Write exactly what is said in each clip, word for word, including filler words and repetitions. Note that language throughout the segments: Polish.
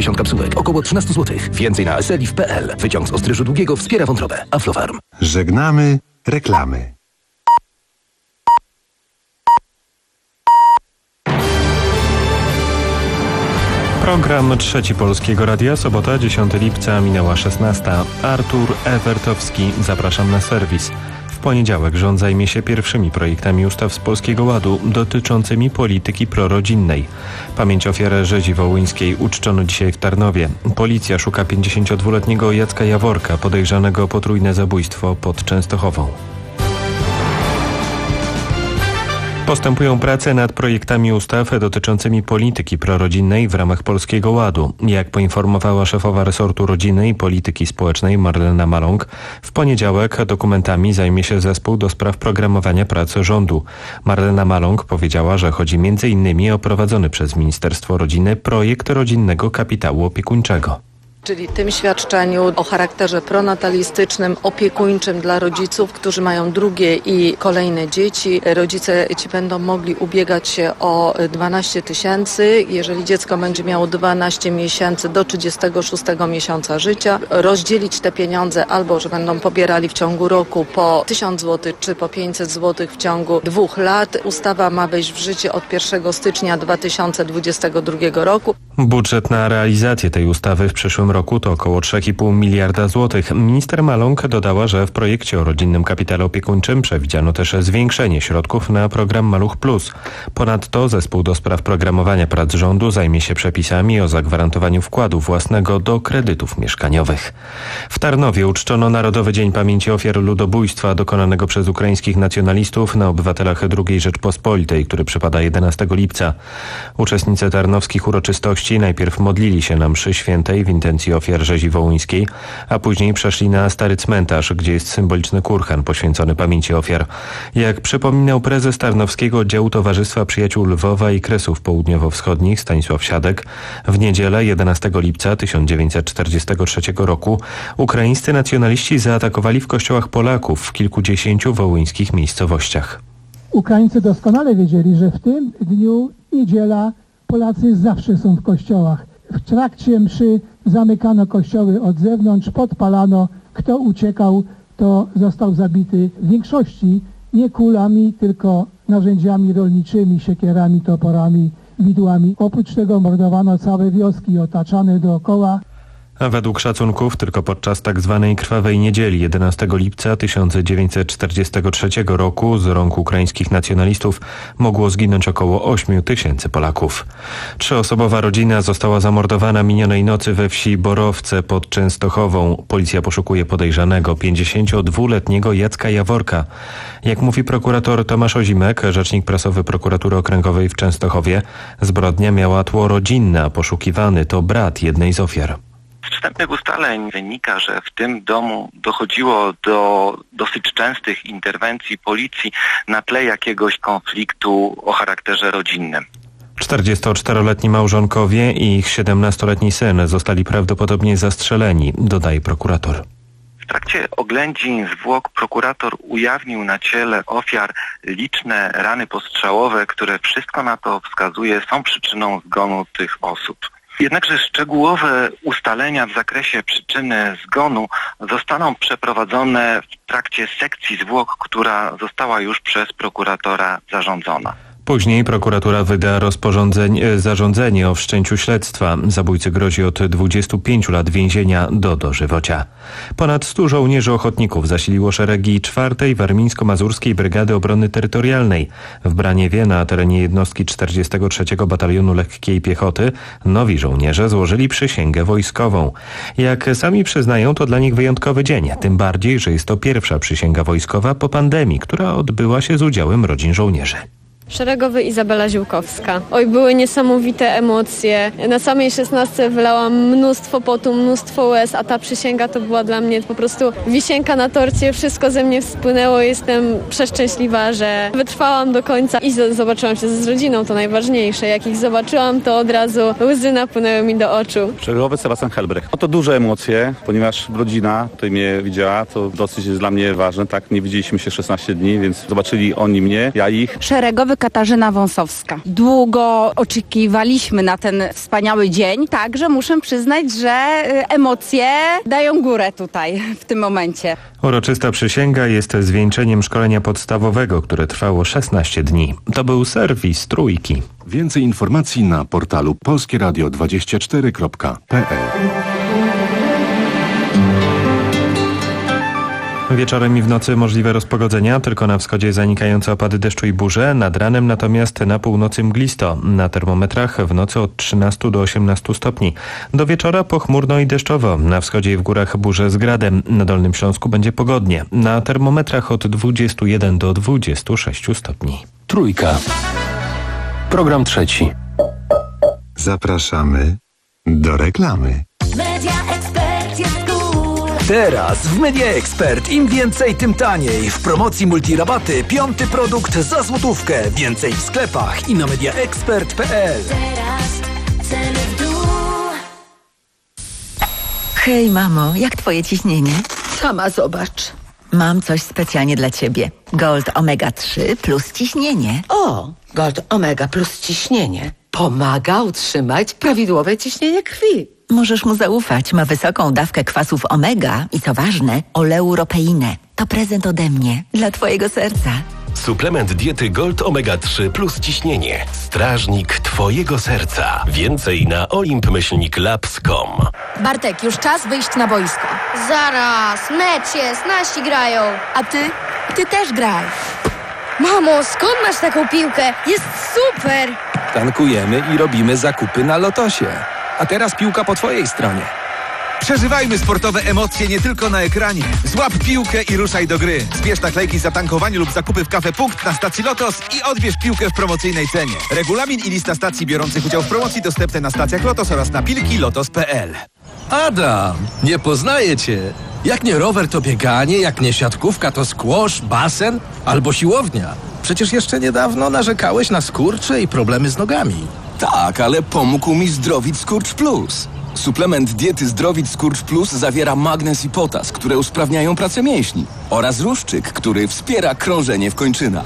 pięćdziesiąt kapsułek, około trzynaście złotych. Więcej na eseliv kropka p l. Wyciąg z ostryżu długiego wspiera wątrobę. Aflofarm. Żegnamy reklamy. Program Trzeci Polskiego Radia, sobota dziesiątego lipca, minęła szesnasta. Artur Ewertowski, zapraszam na serwis. W poniedziałek rząd zajmie się pierwszymi projektami ustaw z Polskiego Ładu dotyczącymi polityki prorodzinnej. Pamięć ofiar rzezi wołyńskiej uczczono dzisiaj w Tarnowie. Policja szuka pięćdziesięciodwuletniego Jacka Jaworka, podejrzanego o potrójne zabójstwo pod Częstochową. Postępują prace nad projektami ustaw dotyczącymi polityki prorodzinnej w ramach Polskiego Ładu. Jak poinformowała szefowa resortu rodziny i polityki społecznej Marlena Maląg, w poniedziałek dokumentami zajmie się zespół do spraw programowania pracy rządu. Marlena Maląg powiedziała, że chodzi między innymi o prowadzony przez Ministerstwo Rodziny projekt rodzinnego kapitału opiekuńczego. Czyli tym świadczeniu o charakterze pronatalistycznym, opiekuńczym dla rodziców, którzy mają drugie i kolejne dzieci. Rodzice ci będą mogli ubiegać się o dwanaście tysięcy, jeżeli dziecko będzie miało dwanaście miesięcy do trzydziestego szóstego miesiąca życia. Rozdzielić te pieniądze albo, że będą pobierali w ciągu roku po tysiąc złotych czy po pięćset złotych w ciągu dwóch lat. Ustawa ma wejść w życie od pierwszego stycznia dwa tysiące dwudziestego drugiego roku. Budżet na realizację tej ustawy w przyszłym roku to około trzy i pół miliarda złotych. Minister Maląg dodała, że w projekcie o rodzinnym kapitale opiekuńczym przewidziano też zwiększenie środków na program Maluch Plus. Ponadto zespół do spraw programowania prac rządu zajmie się przepisami o zagwarantowaniu wkładu własnego do kredytów mieszkaniowych. W Tarnowie uczczono Narodowy Dzień Pamięci Ofiar Ludobójstwa dokonanego przez ukraińskich nacjonalistów na obywatelach drugiej Rzeczpospolitej, który przypada jedenastego lipca. Uczestnicy tarnowskich uroczystości najpierw modlili się na mszy świętej w intencji ofiar rzezi wołyńskiej, a później przeszli na Stary Cmentarz, gdzie jest symboliczny kurhan poświęcony pamięci ofiar. Jak przypominał prezes Tarnowskiego Oddziału Towarzystwa Przyjaciół Lwowa i Kresów Południowo-Wschodnich Stanisław Siadek, w niedzielę jedenastego lipca tysiąc dziewięćset czterdziestego trzeciego roku ukraińscy nacjonaliści zaatakowali w kościołach Polaków w kilkudziesięciu wołyńskich miejscowościach. Ukraińcy doskonale wiedzieli, że w tym dniu niedziela Polacy zawsze są w kościołach. W trakcie mszy zamykano kościoły od zewnątrz, podpalano. Kto uciekał, to został zabity w większości nie kulami, tylko narzędziami rolniczymi, siekierami, toporami, widłami. Oprócz tego mordowano całe wioski otaczane dookoła. A według szacunków tylko podczas tzw. krwawej niedzieli jedenastego lipca tysiąc dziewięćset czterdziestego trzeciego roku z rąk ukraińskich nacjonalistów mogło zginąć około ośmiu tysięcy Polaków. Trzyosobowa rodzina została zamordowana minionej nocy we wsi Borowce pod Częstochową. Policja poszukuje podejrzanego pięćdziesięciodwuletniego Jacka Jaworka. Jak mówi prokurator Tomasz Ozimek, rzecznik prasowy Prokuratury Okręgowej w Częstochowie, zbrodnia miała tło rodzinne, a poszukiwany to brat jednej z ofiar. Z wstępnych ustaleń wynika, że w tym domu dochodziło do dosyć częstych interwencji policji na tle jakiegoś konfliktu o charakterze rodzinnym. czterdziestoczteroletni małżonkowie i ich siedemnastoletni syn zostali prawdopodobnie zastrzeleni, dodaje prokurator. W trakcie oględzin zwłok prokurator ujawnił na ciele ofiar liczne rany postrzałowe, które wszystko na to wskazuje, są przyczyną zgonu tych osób. Jednakże szczegółowe ustalenia w zakresie przyczyny zgonu zostaną przeprowadzone w trakcie sekcji zwłok, która została już przez prokuratora zarządzona. Później prokuratura wyda rozporządzenie, zarządzenie o wszczęciu śledztwa. Zabójcy grozi od dwudziestu pięciu lat więzienia do dożywocia. Ponad stu żołnierzy ochotników zasiliło szeregi czwartej Warmińsko-Mazurskiej Brygady Obrony Terytorialnej. W Braniewie na terenie jednostki czterdziestego trzeciego Batalionu Lekkiej Piechoty nowi żołnierze złożyli przysięgę wojskową. Jak sami przyznają, to dla nich wyjątkowy dzień. Tym bardziej, że jest to pierwsza przysięga wojskowa po pandemii, która odbyła się z udziałem rodzin żołnierzy. Szeregowy Izabela Ziółkowska. Oj, były niesamowite emocje. Na samej szesnastce wylałam mnóstwo potu, mnóstwo łez, a ta przysięga to była dla mnie po prostu wisienka na torcie. Wszystko ze mnie wspłynęło. Jestem przeszczęśliwa, że wytrwałam do końca i z- zobaczyłam się z rodziną, to najważniejsze. Jak ich zobaczyłam, to od razu łzy napłynęły mi do oczu. Szeregowy Sebastian Helbrecht. No to duże emocje, ponieważ rodzina tutaj mnie widziała, to dosyć jest dla mnie ważne. Tak, nie widzieliśmy się szesnaście dni, więc zobaczyli oni mnie, ja ich. Szeregowy Katarzyna Wąsowska. Długo oczekiwaliśmy na ten wspaniały dzień, także muszę przyznać, że emocje dają górę tutaj w tym momencie. Uroczysta przysięga jest zwieńczeniem szkolenia podstawowego, które trwało szesnaście dni. To był serwis Trójki. Więcej informacji na portalu polskie radio dwadzieścia cztery kropka p l. Wieczorem i w nocy możliwe rozpogodzenia, tylko na wschodzie zanikające opady deszczu i burze, nad ranem natomiast na północy mglisto. Na termometrach w nocy od trzynastu do osiemnastu stopni. Do wieczora pochmurno i deszczowo. Na wschodzie i w górach burze z gradem. Na Dolnym Śląsku będzie pogodnie. Na termometrach od dwudziestu jeden do dwudziestu sześciu stopni. Trójka. Program trzeci. Zapraszamy do reklamy. Teraz w Media Expert im więcej, tym taniej. W promocji multirabaty piąty produkt za złotówkę. Więcej w sklepach i na mediaexpert kropka p l. Hej mamo, jak twoje ciśnienie? Sama zobacz. Mam coś specjalnie dla ciebie. Gold Omega trzy plus ciśnienie. O, Gold Omega plus ciśnienie. Pomaga utrzymać prawidłowe ciśnienie krwi. Możesz mu zaufać. Ma wysoką dawkę kwasów omega i co ważne, oleuropeinę. To prezent ode mnie dla twojego serca. Suplement diety Gold Omega trzy plus ciśnienie. Strażnik twojego serca. Więcej na olimp myślnik labs kropka com. Bartek, już czas wyjść na boisko. Zaraz, mecz jest, nasi grają. A ty? Ty też graj. Mamo, skąd masz taką piłkę? Jest super! Tankujemy i robimy zakupy na Lotosie. A teraz piłka po twojej stronie. Przeżywajmy sportowe emocje nie tylko na ekranie. Złap piłkę i ruszaj do gry. Zbierz naklejki za tankowanie lub zakupy w Cafe Punkt na stacji Lotos i odbierz piłkę w promocyjnej cenie. Regulamin i lista stacji biorących udział w promocji dostępne na stacjach Lotos oraz na pilki lotos kropka p l. Adam, nie poznaję cię. Jak nie rower, to bieganie, jak nie siatkówka, to squash, basen albo siłownia. Przecież jeszcze niedawno narzekałeś na skurcze i problemy z nogami. Tak, ale pomógł mi Zdrowit Skurcz Plus. Suplement diety Zdrowit Skurcz Plus zawiera magnez i potas, które usprawniają pracę mięśni, oraz ruszczyk, który wspiera krążenie w kończynach.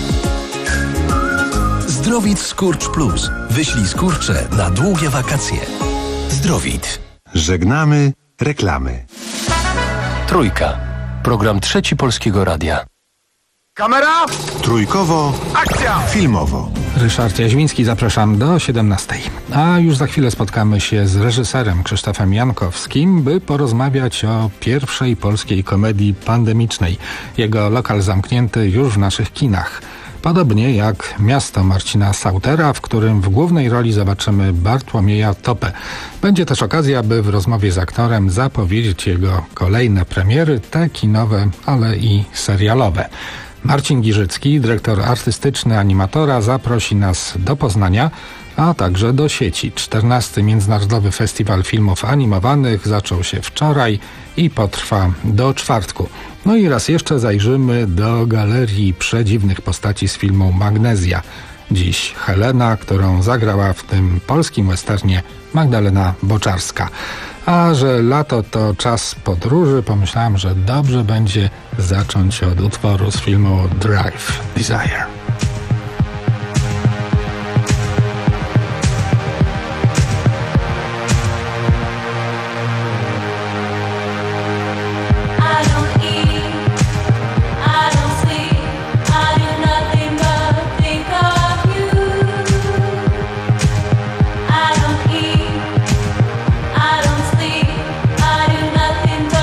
Zdrowit Skurcz Plus. Wyślij skurcze na długie wakacje. Zdrowit. Żegnamy reklamy. Trójka. Program trzeci Polskiego Radia. Kamera! Trójkowo. Akcja! Filmowo. Ryszard Jaźwiński, zapraszam do siedemnastej. A już za chwilę spotkamy się z reżyserem Krzysztofem Jankowskim, by porozmawiać o pierwszej polskiej komedii pandemicznej. Jego lokal zamknięty już w naszych kinach. Podobnie jak Miasto Marcina Sautera, w którym w głównej roli zobaczymy Bartłomieja Topę. Będzie też okazja, by w rozmowie z aktorem zapowiedzieć jego kolejne premiery, te kinowe, ale i serialowe. Marcin Giżycki, dyrektor artystyczny animatora, zaprosi nas do Poznania, a także do sieci. czternasty Międzynarodowy Festiwal Filmów Animowanych zaczął się wczoraj i potrwa do czwartku. No i raz jeszcze zajrzymy do galerii przedziwnych postaci z filmu Magnezja. Dziś Helena, którą zagrała w tym polskim westernie Magdalena Boczarska. A że lato to czas podróży, pomyślałem, że dobrze będzie zacząć od utworu z filmu Drive, Desire.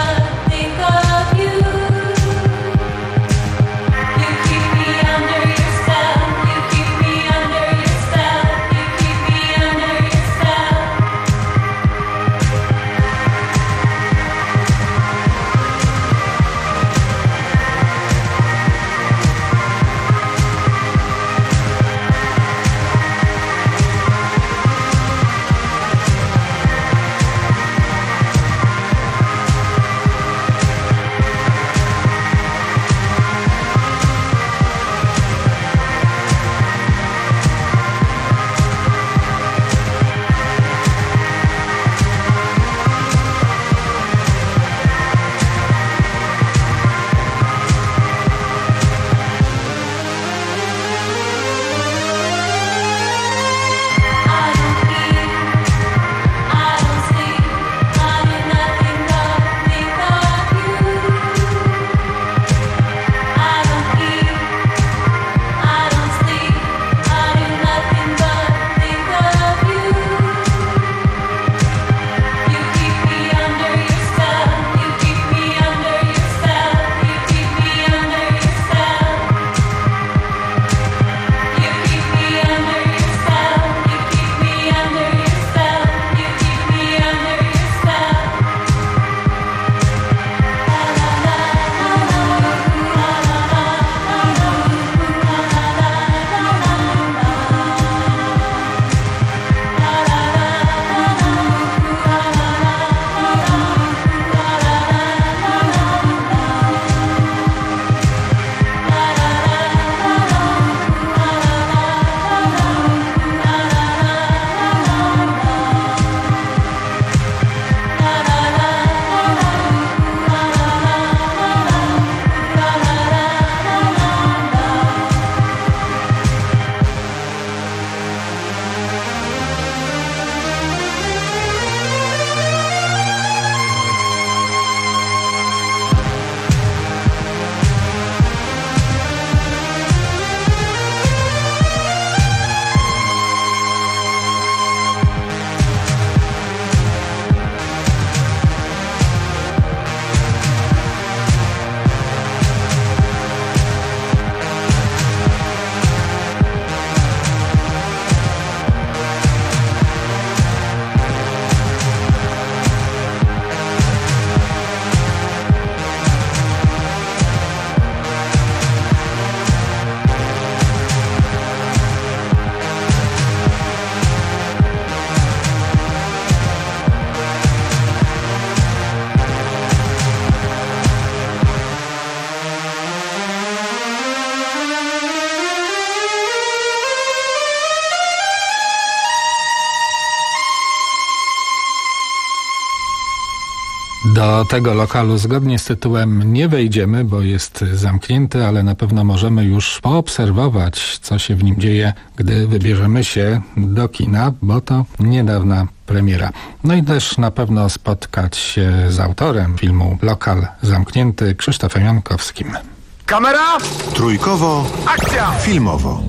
Under your Do tego lokalu zgodnie z tytułem nie wejdziemy, bo jest zamknięty, ale na pewno możemy już poobserwować, co się w nim dzieje, gdy wybierzemy się do kina, bo to niedawna premiera. No i też na pewno spotkać się z autorem filmu Lokal zamknięty, Krzysztofem Jankowskim. Kamera! Trójkowo, akcja! Filmowo.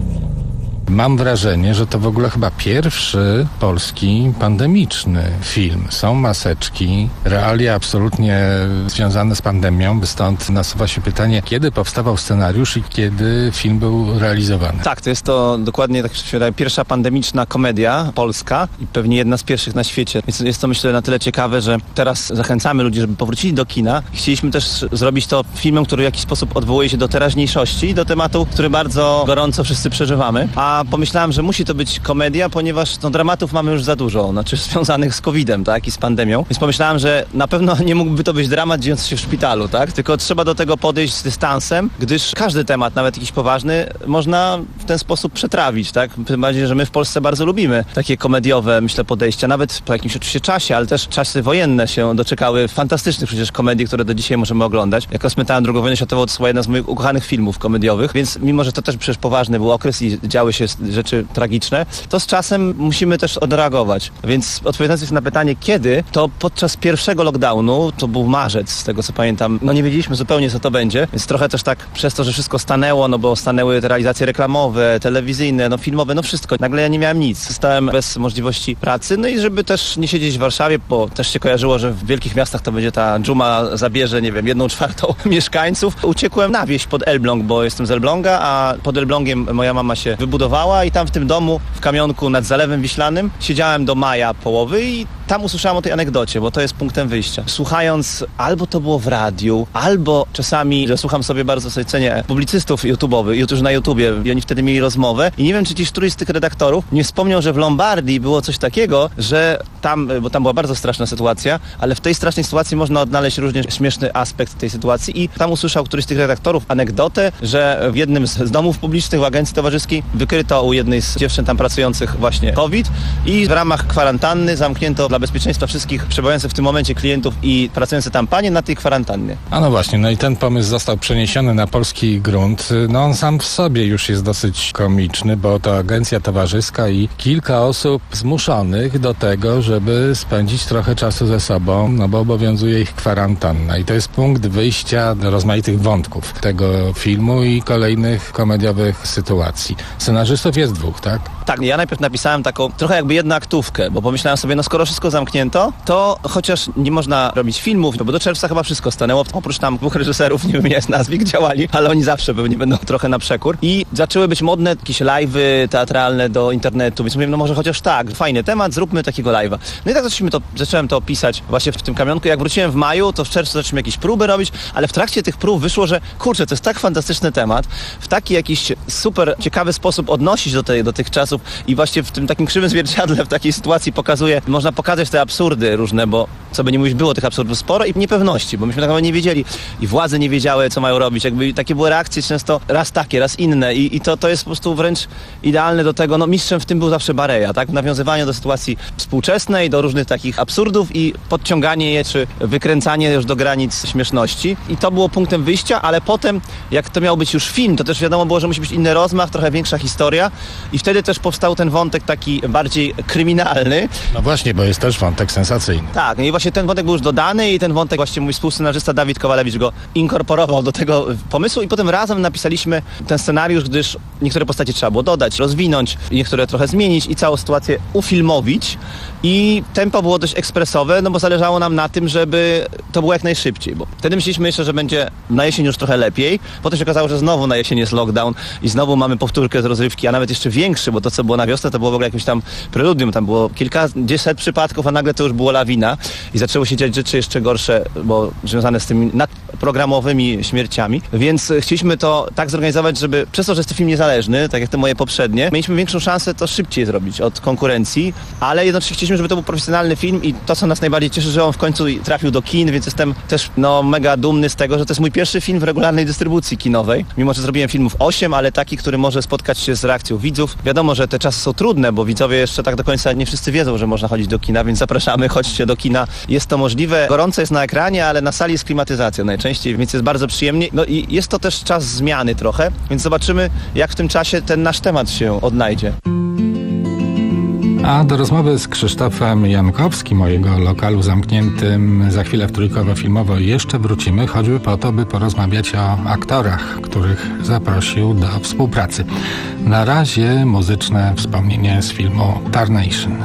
Mam wrażenie, że to w ogóle chyba pierwszy polski pandemiczny film. Są maseczki, realia absolutnie związane z pandemią, stąd nasuwa się pytanie, kiedy powstawał scenariusz i kiedy film był realizowany. Tak, to jest to dokładnie, tak się wydaje, pierwsza pandemiczna komedia polska i pewnie jedna z pierwszych na świecie. Więc jest to, myślę, na tyle ciekawe, że teraz zachęcamy ludzi, żeby powrócili do kina. Chcieliśmy też zrobić to filmem, który w jakiś sposób odwołuje się do teraźniejszości i do tematu, który bardzo gorąco wszyscy przeżywamy. A pomyślałem, że musi to być komedia, ponieważ no, dramatów mamy już za dużo, znaczy związanych z kowidem, tak, i z pandemią. Więc pomyślałem, że na pewno nie mógłby to być dramat dziejący się w szpitalu, tak, tylko trzeba do tego podejść z dystansem, gdyż każdy temat, nawet jakiś poważny, można w ten sposób przetrawić, tak. Tym bardziej, że my w Polsce bardzo lubimy takie komediowe, myślę, podejścia, nawet po jakimś oczywiście czasie, ale też czasy wojenne się doczekały fantastycznych przecież komedii, które do dzisiaj możemy oglądać. Jak rozpętałem drugą wojnę światową, to była jedna z moich ukochanych filmów komediowych, więc mimo, że to też przecież poważny był okres i działy się rzeczy tragiczne, to z czasem musimy też odreagować. Więc odpowiadając na pytanie kiedy, to podczas pierwszego lockdownu, to był marzec, z tego co pamiętam, no nie wiedzieliśmy zupełnie co to będzie, więc trochę też tak przez to, że wszystko stanęło, no bo stanęły te realizacje reklamowe, telewizyjne, no filmowe, no wszystko. Nagle ja nie miałem nic. Zostałem bez możliwości pracy, no i żeby też nie siedzieć w Warszawie, bo też się kojarzyło, że w wielkich miastach to będzie ta dżuma zabierze, nie wiem, jedną czwartą mieszkańców. Uciekłem na wieś pod Elbląg, bo jestem z Elbląga, a pod Elblągiem moja mama się wybudowała i tam w tym domu, w Kamionku nad Zalewem Wiślanym siedziałem do maja połowy i tam usłyszałem o tej anegdocie, bo to jest punktem wyjścia. Słuchając, albo to było w radiu, albo czasami, że słucham sobie, bardzo sobie cenię publicystów YouTube'owych, którzy na YouTubie i oni wtedy mieli rozmowę i nie wiem, czy ci któryś z tych redaktorów nie wspomniał, że w Lombardii było coś takiego, że tam, bo tam była bardzo straszna sytuacja, ale w tej strasznej sytuacji można odnaleźć również śmieszny aspekt tej sytuacji i tam usłyszał któryś z tych redaktorów anegdotę, że w jednym z domów publicznych w agencji towarzyskiej wykryto u jednej z dziewczyn tam pracujących właśnie COVID i w ramach kwarantanny zamknięto dla bezpieczeństwa wszystkich przebywających w tym momencie klientów i pracujących tam panie na tej kwarantannie. A no właśnie, no i ten pomysł został przeniesiony na polski grunt. No on sam w sobie już jest dosyć komiczny, bo to agencja towarzyska i kilka osób zmuszonych do tego, żeby spędzić trochę czasu ze sobą, no bo obowiązuje ich kwarantanna. I to jest punkt wyjścia do rozmaitych wątków tego filmu i kolejnych komediowych sytuacji. Scenarzystów jest dwóch, tak? Tak, ja najpierw napisałem taką trochę jakby jednoaktówkę, bo pomyślałem sobie, no skoro wszystko zamknięto, to chociaż nie można robić filmów, bo do czerwca chyba wszystko stanęło, oprócz tam dwóch reżyserów, nie wymieniać nazwisk, działali, ale oni zawsze pewnie będą trochę na przekór. I zaczęły być modne jakieś live'y teatralne do internetu, więc mówię, no może chociaż tak, fajny temat, zróbmy takiego live'a. No i tak zaczęliśmy to, zacząłem to opisać właśnie w tym Kamionku. Jak wróciłem w maju, to w czerwcu zaczęliśmy jakieś próby robić, ale w trakcie tych prób wyszło, że kurczę, to jest tak fantastyczny temat, w taki jakiś super ciekawy sposób odnosić do, tej, do tych czasów i właśnie w tym takim krzywym zwierciadle, w takiej sytuacji pokazuje, można pokazać te absurdy różne, bo co by nie mówić, było tych absurdów sporo i niepewności, bo myśmy tak naprawdę nie wiedzieli i władze nie wiedziały, co mają robić. Jakby takie były reakcje często raz takie, raz inne i, i to, to jest po prostu wręcz idealne do tego. No mistrzem w tym był zawsze Bareja, tak? W nawiązywaniu do sytuacji współczesnej, do różnych takich absurdów i podciąganie je, czy wykręcanie już do granic śmieszności. I to było punktem wyjścia, ale potem, jak to miał być już film, to też wiadomo było, że musi być inny rozmach, trochę większa historia i wtedy też powstał ten wątek taki bardziej kryminalny. No właśnie, bo jest też wątek sensacyjny. Tak, i właśnie ten wątek był już dodany i ten wątek właśnie mój współscenarzysta Dawid Kowalewicz go inkorporował do tego pomysłu i potem razem napisaliśmy ten scenariusz, gdyż niektóre postacie trzeba było dodać, rozwinąć, niektóre trochę zmienić i całą sytuację ufilmowić i tempo było dość ekspresowe, no bo zależało nam na tym, żeby to było jak najszybciej, bo wtedy myśleliśmy jeszcze, że będzie na jesień już trochę lepiej, potem się okazało, że znowu na jesień jest lockdown i znowu mamy powtórkę z rozrywki, a nawet jeszcze większy, bo to co było na wiosnę to było w ogóle jakimś tam preludium, tam było kilkadziesiąt przypadków, a nagle to już było lawina i zaczęły się dziać rzeczy jeszcze gorsze, bo związane z tymi nadprogramowymi śmierciami, więc chcieliśmy to tak zorganizować, żeby przez to, że jest to film niezależny, tak jak te moje poprzednie, mieliśmy większą szansę to szybciej zrobić od konkurencji, ale jednocześnie chcieliśmy chcieliśmy, żeby to był profesjonalny film i to, co nas najbardziej cieszy, że on w końcu trafił do kin, więc jestem też no, mega dumny z tego, że to jest mój pierwszy film w regularnej dystrybucji kinowej. Mimo, że zrobiłem filmów osiem, ale taki, który może spotkać się z reakcją widzów. Wiadomo, że te czasy są trudne, bo widzowie jeszcze tak do końca nie wszyscy wiedzą, że można chodzić do kina, więc zapraszamy, chodźcie do kina. Jest to możliwe. Gorąco jest na ekranie, ale na sali jest klimatyzacja najczęściej, więc jest bardzo przyjemnie. No i jest to też czas zmiany trochę, więc zobaczymy, jak w tym czasie ten nasz temat się odnajdzie. A do rozmowy z Krzysztofem Jankowskim o jego lokalu zamkniętym za chwilę w Trójkowo-Filmowo jeszcze wrócimy, choćby po to, by porozmawiać o aktorach, których zaprosił do współpracy. Na razie muzyczne wspomnienie z filmu Tarnation.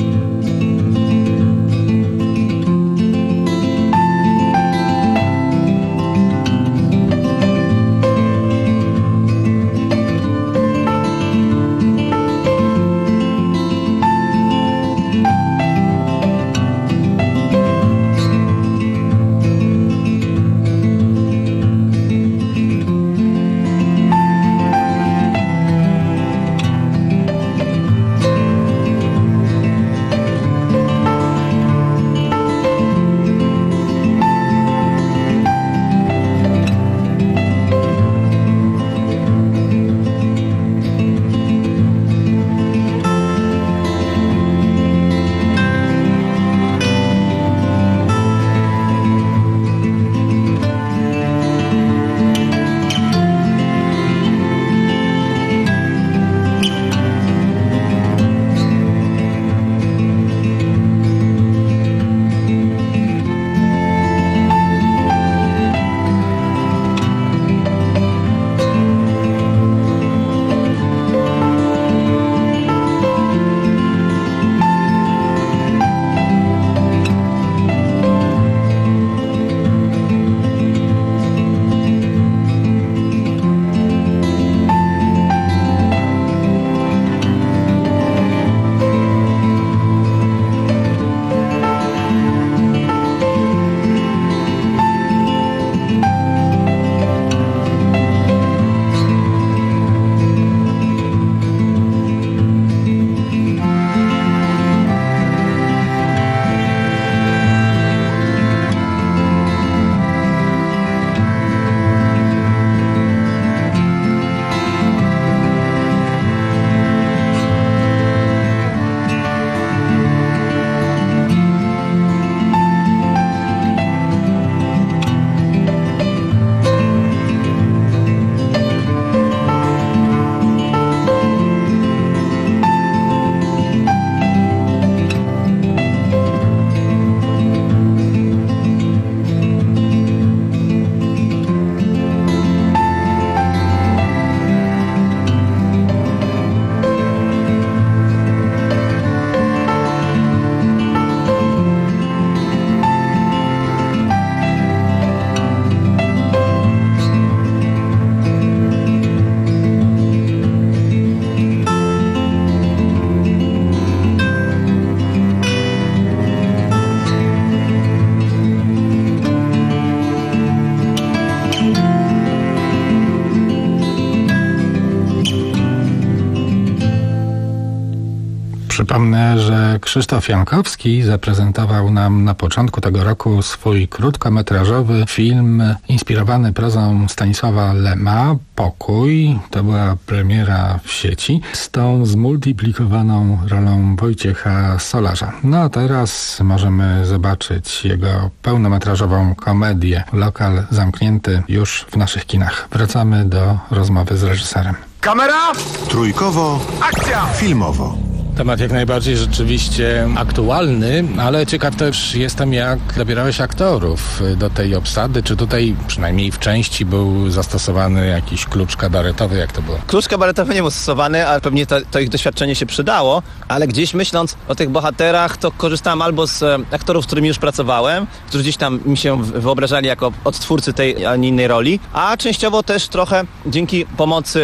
Przypomnę, że Krzysztof Jankowski zaprezentował nam na początku tego roku swój krótkometrażowy film inspirowany prozą Stanisława Lema, Pokój. To była premiera w sieci z tą zmultiplikowaną rolą Wojciecha Solarza. No a teraz możemy zobaczyć jego pełnometrażową komedię Lokal zamknięty już w naszych kinach. Wracamy do rozmowy z reżyserem. Kamera! Trójkowo, akcja! Filmowo. Temat jak najbardziej rzeczywiście aktualny, ale ciekaw też jestem, jak dobierałeś aktorów do tej obsady. Czy tutaj przynajmniej w części był zastosowany jakiś klucz kabaretowy? Jak to było? Klucz kabaretowy nie był stosowany, ale pewnie to, to ich doświadczenie się przydało, ale gdzieś myśląc o tych bohaterach, to korzystałem albo z aktorów, z którymi już pracowałem, którzy gdzieś tam mi się wyobrażali jako odtwórcy tej, a nie innej roli, a częściowo też trochę dzięki pomocy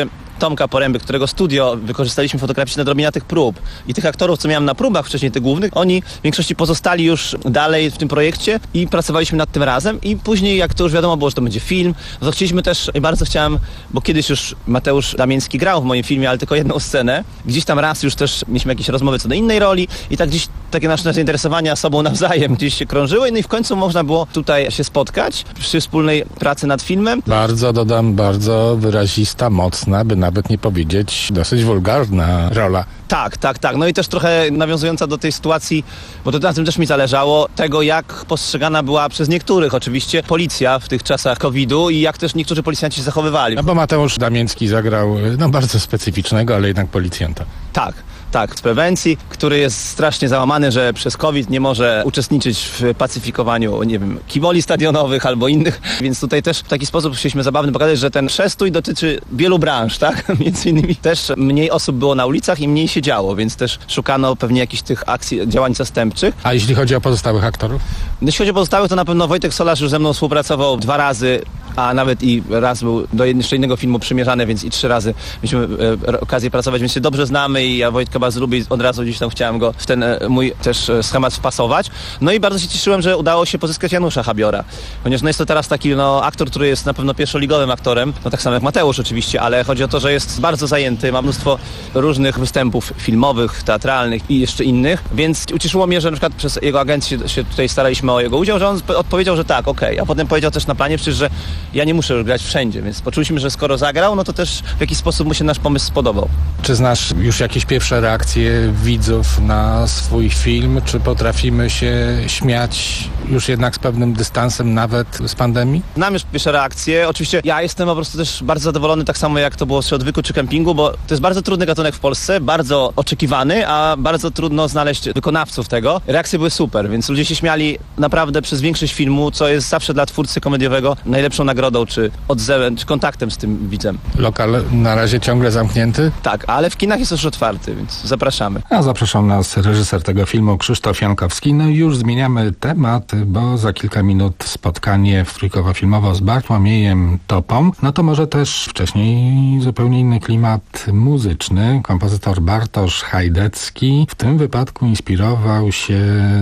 Tomka Poręby, którego studio wykorzystaliśmy fotograficzne do robienia tych prób i tych aktorów, co miałem na próbach wcześniej, tych głównych, oni w większości pozostali już dalej w tym projekcie i pracowaliśmy nad tym razem i później, jak to już wiadomo było, że to będzie film, no to chcieliśmy też, i bardzo chciałem, bo kiedyś już Mateusz Damiński grał w moim filmie, ale tylko jedną scenę. Gdzieś tam raz już też mieliśmy jakieś rozmowy co do innej roli i tak gdzieś takie nasze zainteresowania sobą nawzajem gdzieś się krążyły, no i w końcu można było tutaj się spotkać przy wspólnej pracy nad filmem. Bardzo, dodam, bardzo wyrazista, mocna, by nawet nie powiedzieć dosyć wulgarna rola. Tak, tak, tak. No i też trochę nawiązująca do tej sytuacji, bo to na tym też mi zależało, tego jak postrzegana była przez niektórych oczywiście policja w tych czasach kowida i jak też niektórzy policjanci się zachowywali. No bo Mateusz Damiński zagrał no bardzo specyficznego, ale jednak policjanta. Tak. Tak, z prewencji, który jest strasznie załamany, że przez COVID nie może uczestniczyć w pacyfikowaniu, nie wiem, kiboli stadionowych albo innych, więc tutaj też w taki sposób chcieliśmy zabawny pokazać, że ten przestój dotyczy wielu branż, tak? Między innymi też mniej osób było na ulicach i mniej się działo, więc też szukano pewnie jakichś tych akcji, działań zastępczych. A jeśli chodzi o pozostałych aktorów? Jeśli chodzi o pozostałych, to na pewno Wojtek Solarz już ze mną współpracował dwa razy, a nawet i raz był do jeszcze innego filmu przymierzany, więc i trzy razy mieliśmy e, okazję pracować, więc się dobrze znamy i ja Wojtka bardzo lubię i od razu gdzieś tam chciałem go w ten e, mój też e, schemat wpasować. No i bardzo się cieszyłem, że udało się pozyskać Janusza Habiora, ponieważ no jest to teraz taki no, aktor, który jest na pewno pierwszoligowym aktorem, no tak samo jak Mateusz oczywiście, ale chodzi o to, że jest bardzo zajęty, ma mnóstwo różnych występów filmowych, teatralnych i jeszcze innych, więc ucieszyło mnie, że na przykład przez jego agent się, się tutaj staraliśmy o jego udział, że on odpowiedział, że tak, okej, okay. A potem powiedział też na planie przecież, że ja nie muszę już grać wszędzie, więc poczuliśmy, że skoro zagrał, no to też w jakiś sposób mu się nasz pomysł spodobał. Czy znasz już jakieś pierwsze reakcje widzów na swój film? Czy potrafimy się śmiać już jednak z pewnym dystansem nawet z pandemii? Znam już pierwsze reakcje. Oczywiście ja jestem po prostu też bardzo zadowolony, tak samo jak to było przy Odwyku czy Kempingu, bo to jest bardzo trudny gatunek w Polsce, bardzo oczekiwany, a bardzo trudno znaleźć wykonawców tego. Reakcje były super, więc ludzie się śmiali naprawdę przez większość filmu, co jest zawsze dla twórcy komediowego najlepszą nagrodą, czy odzewem, czy kontaktem z tym widzem. Lokal na razie ciągle zamknięty? Tak, ale w kinach jest już otwarty, więc zapraszamy. A zapraszał nas reżyser tego filmu Krzysztof Jankowski. No i już zmieniamy temat, bo za kilka minut spotkanie w Trójkowo-Filmowo z Bartłomiejem Topą. No to może też wcześniej zupełnie inny klimat muzyczny. Kompozytor Bartosz Hajdecki w tym wypadku inspirował się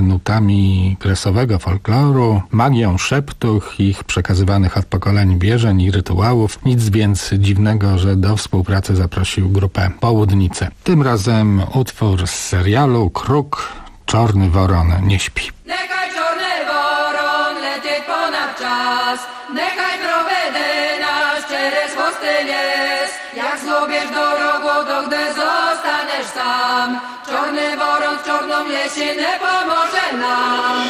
nutami kresowego folkloru, magią szeptów, ich przekazywanych od pokoleń wierzeń i rytuałów. Nic więc dziwnego, że do współpracy zaprosił grupę Południce. Tym razem utwór z serialu Kruk, Czarny Woron nie śpi. Nechaj czarny woron lecieć ponad czas, nechaj prowadzę nas через chłosty les. Jak zgubisz drogę, to gdy zostaniesz sam, czarny woron w czarnym lesie nie pomoże nam.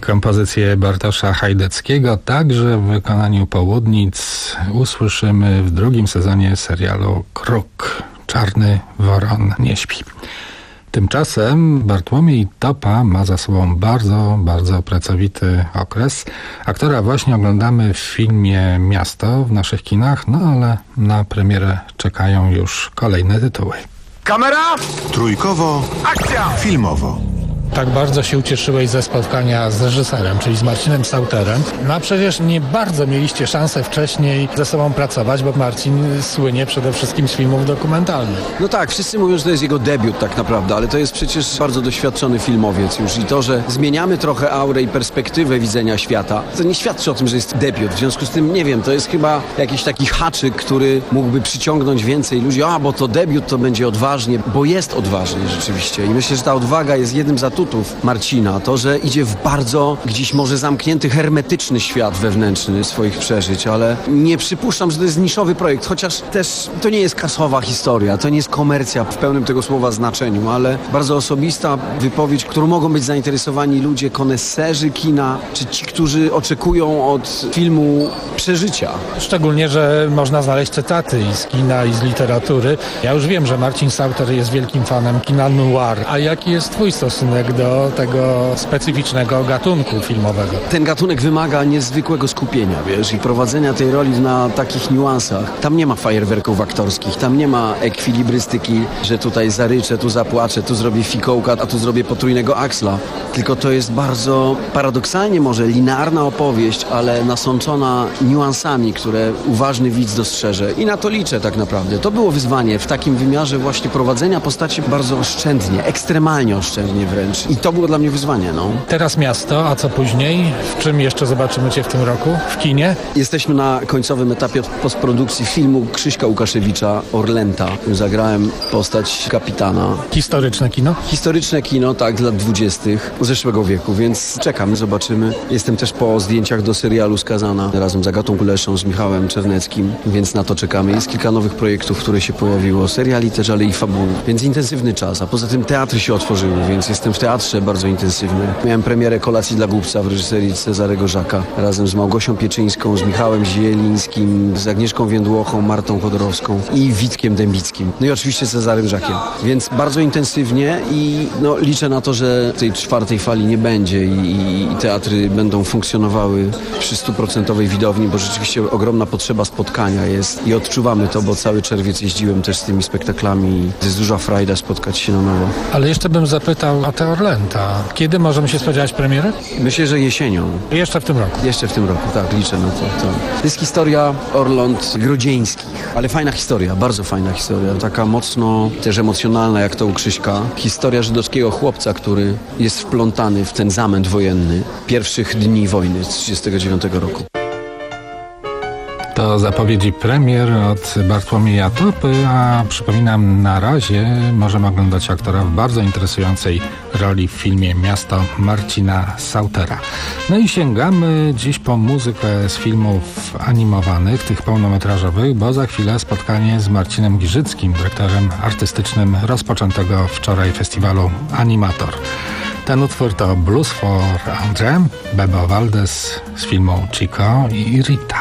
Kompozycję Bartosza Hajdeckiego także w wykonaniu Południc usłyszymy w drugim sezonie serialu Kruk. Czarny Woron nie śpi. Tymczasem Bartłomiej Topa ma za sobą bardzo, bardzo pracowity okres. Aktora właśnie oglądamy w filmie Miasto w naszych kinach, no ale na premierę czekają już kolejne tytuły. Kamera! Trójkowo, akcja! Filmowo. Tak bardzo się ucieszyłeś ze spotkania z reżyserem, czyli z Marcinem Sauterem. No a przecież nie bardzo mieliście szansę wcześniej ze sobą pracować, bo Marcin słynie przede wszystkim z filmów dokumentalnych. No tak, wszyscy mówią, że to jest jego debiut tak naprawdę, ale to jest przecież bardzo doświadczony filmowiec już i to, że zmieniamy trochę aurę i perspektywę widzenia świata, to nie świadczy o tym, że jest debiut. W związku z tym, nie wiem, to jest chyba jakiś taki haczyk, który mógłby przyciągnąć więcej ludzi. A, bo to debiut, to będzie odważnie, bo jest odważnie rzeczywiście i myślę, że ta odwaga jest jednym z atutów Marcina, to, że idzie w bardzo gdzieś może zamknięty, hermetyczny świat wewnętrzny swoich przeżyć, ale nie przypuszczam, że to jest niszowy projekt, chociaż też to nie jest kasowa historia, to nie jest komercja w pełnym tego słowa znaczeniu, ale bardzo osobista wypowiedź, którą mogą być zainteresowani ludzie, koneserzy kina, czy ci, którzy oczekują od filmu przeżycia. Szczególnie, że można znaleźć cytaty i z kina, i z literatury. Ja już wiem, że Marcin Sauter jest wielkim fanem kina noir. A jaki jest twój stosunek do tego specyficznego gatunku filmowego? Ten gatunek wymaga niezwykłego skupienia, wiesz, i prowadzenia tej roli na takich niuansach. Tam nie ma fajerwerków aktorskich, tam nie ma ekwilibrystyki, że tutaj zaryczę, tu zapłaczę, tu zrobię fikołka, a tu zrobię potrójnego aksla. Tylko to jest bardzo paradoksalnie może linearna opowieść, ale nasączona niuansami, które uważny widz dostrzeże. I na to liczę tak naprawdę. To było wyzwanie w takim wymiarze właśnie prowadzenia postaci bardzo oszczędnie, ekstremalnie oszczędnie wręcz. I to było dla mnie wyzwanie, no. Teraz Miasto, a co później? W czym jeszcze zobaczymy Cię w tym roku? W kinie? Jesteśmy na końcowym etapie postprodukcji filmu Krzyśka Łukaszewicza Orlęta. Zagrałem postać kapitana. Historyczne kino? Historyczne kino, tak, z lat dwudziestych zeszłego wieku, więc czekamy, zobaczymy. Jestem też po zdjęciach do serialu Skazana razem z Agatą Kuleszą, z Michałem Czerneckim, więc na to czekamy. Jest kilka nowych projektów, które się pojawiło, seriali też, ale i fabuły, więc intensywny czas, a poza tym teatry się otworzyły, więc jestem w teatrze bardzo intensywny. Miałem premierę Kolacji dla głupca w reżyserii Cezarego Żaka razem z Małgosią Pieczyńską, z Michałem Zielińskim, z Agnieszką Więdłochą, Martą Chodorowską i Witkiem Dębickim. No i oczywiście Cezarem Żakiem. Więc bardzo intensywnie i no, liczę na to, że tej czwartej fali nie będzie i, i teatry będą funkcjonowały przy stuprocentowej widowni, bo rzeczywiście ogromna potrzeba spotkania jest i odczuwamy to, bo cały czerwiec jeździłem też z tymi spektaklami i to jest duża frajda spotkać się na nowo. Ale jeszcze bym zapytał o te Orlęta. Kiedy możemy się spodziewać premiery? Myślę, że jesienią. Jeszcze w tym roku? Jeszcze w tym roku, tak, liczę na to. to. To jest historia Orląt Grodzieńskich, ale fajna historia, bardzo fajna historia, taka mocno też emocjonalna jak to u Krzyśka. Historia żydowskiego chłopca, który jest wplątany w ten zamęt wojenny pierwszych dni wojny z trzydziestego dziewiątego roku. To zapowiedzi premier od Bartłomieja Topy, a przypominam, na razie możemy oglądać aktora w bardzo interesującej roli w filmie Miasto Marcina Sautera. No i sięgamy dziś po muzykę z filmów animowanych, tych pełnometrażowych, bo za chwilę spotkanie z Marcinem Giżyckim, dyrektorem artystycznym rozpoczętego wczoraj festiwalu Animator. Ten utwór to Blues for André, Bebo Valdez z filmu Chico i Rita.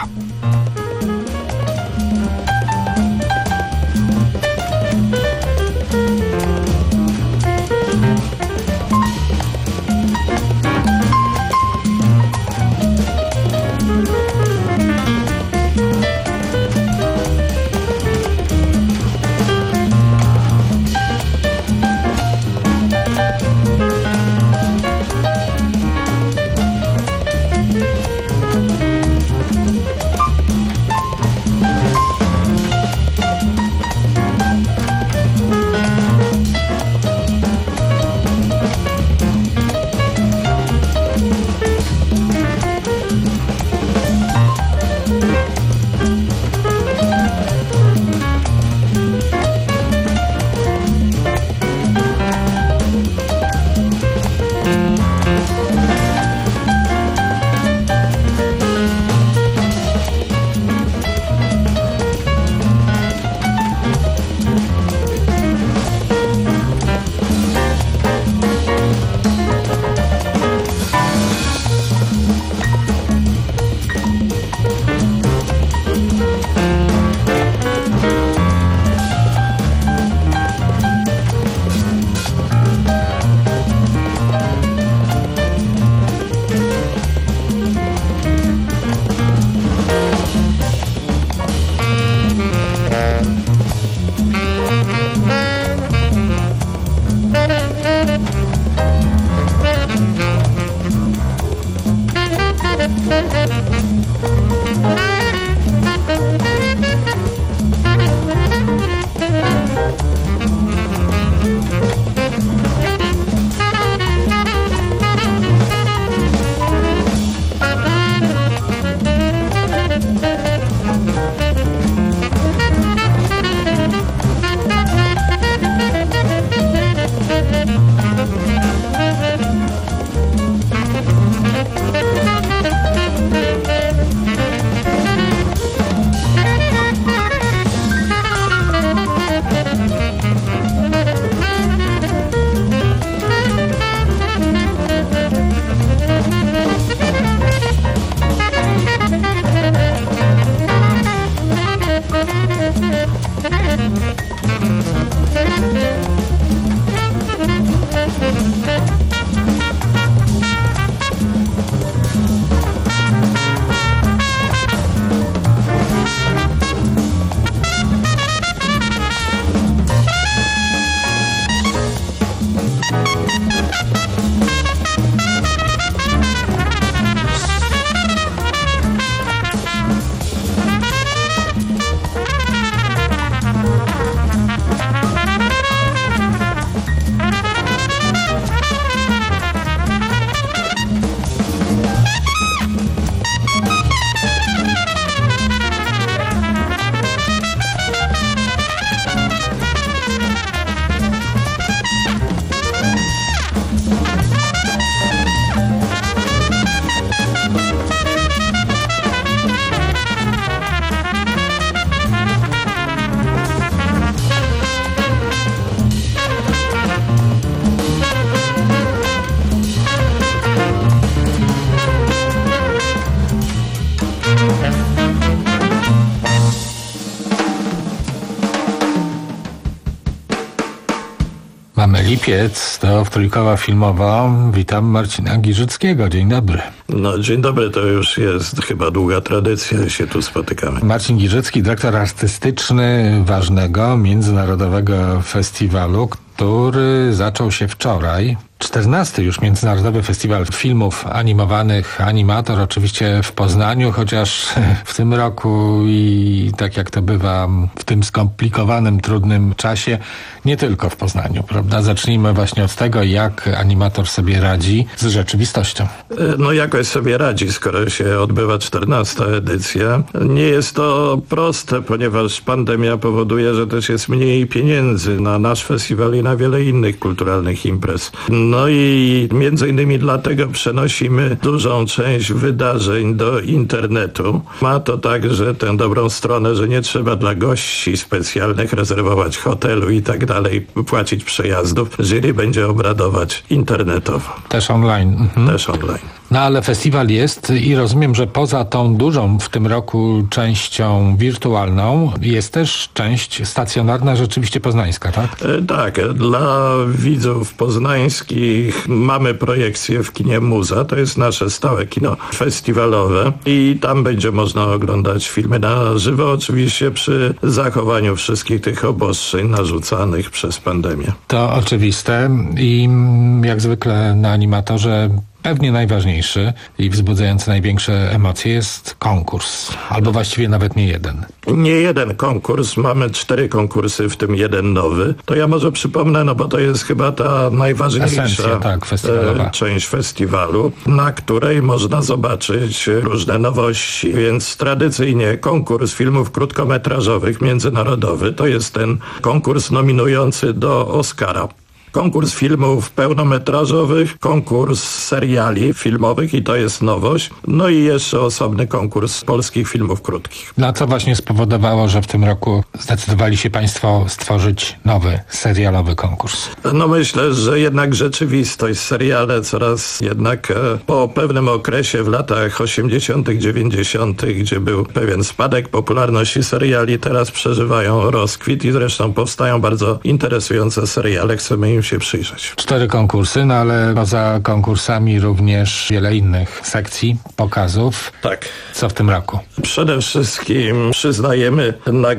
Mamy lipiec, to Trójkowa Filmowa. Witam Marcina Giżyckiego. Dzień dobry. No, dzień dobry, to już jest chyba długa tradycja, się tu spotykamy. Marcin Giżycki, dyrektor artystyczny ważnego międzynarodowego festiwalu, który zaczął się wczoraj. czternasty już Międzynarodowy Festiwal Filmów Animowanych, Animator, oczywiście w Poznaniu, chociaż w tym roku i tak jak to bywa w tym skomplikowanym, trudnym czasie, nie tylko w Poznaniu, prawda? Zacznijmy właśnie od tego, jak animator sobie radzi z rzeczywistością. No jakoś sobie radzi, skoro się odbywa czternasta edycja. Nie jest to proste, ponieważ pandemia powoduje, że też jest mniej pieniędzy na nasz festiwal i na wiele innych kulturalnych imprez. No i między innymi dlatego przenosimy dużą część wydarzeń do internetu. Ma to także tę dobrą stronę, że nie trzeba dla gości specjalnych rezerwować hotelu i tak dalej, płacić przejazdów. Jury będzie obradować internetowo. Też online. Mhm. Też online. No ale festiwal jest i rozumiem, że poza tą dużą w tym roku częścią wirtualną jest też część stacjonarna, rzeczywiście poznańska, tak? E, tak, dla widzów poznańskich mamy projekcję w kinie Muza, to jest nasze stałe kino festiwalowe i tam będzie można oglądać filmy na żywo, oczywiście przy zachowaniu wszystkich tych obostrzeń narzucanych przez pandemię. To oczywiste i jak zwykle na Animatorze pewnie najważniejszy i wzbudzający największe emocje jest konkurs, albo właściwie nawet nie jeden. Nie jeden konkurs, mamy cztery konkursy, w tym jeden nowy. To ja może przypomnę, no bo to jest chyba ta najważniejsza Esencja, tak, festiwalowa. część festiwalu, na której można zobaczyć różne nowości. Więc tradycyjnie konkurs filmów krótkometrażowych międzynarodowy to jest ten konkurs nominujący do Oscara. Konkurs filmów pełnometrażowych, konkurs seriali filmowych i to jest nowość. No i jeszcze osobny konkurs polskich filmów krótkich. No a co właśnie spowodowało, że w tym roku zdecydowali się Państwo stworzyć nowy serialowy konkurs? No myślę, że jednak rzeczywistość, seriale coraz jednak po pewnym okresie w latach osiemdziesiątych, dziewięćdziesiątych, gdzie był pewien spadek popularności seriali, teraz przeżywają rozkwit i zresztą powstają bardzo interesujące seriale. Chcemy im się przyjrzeć. Cztery konkursy, no ale poza konkursami również wiele innych sekcji, pokazów. Tak. Co w tym roku? Przede wszystkim przyznajemy nagrodę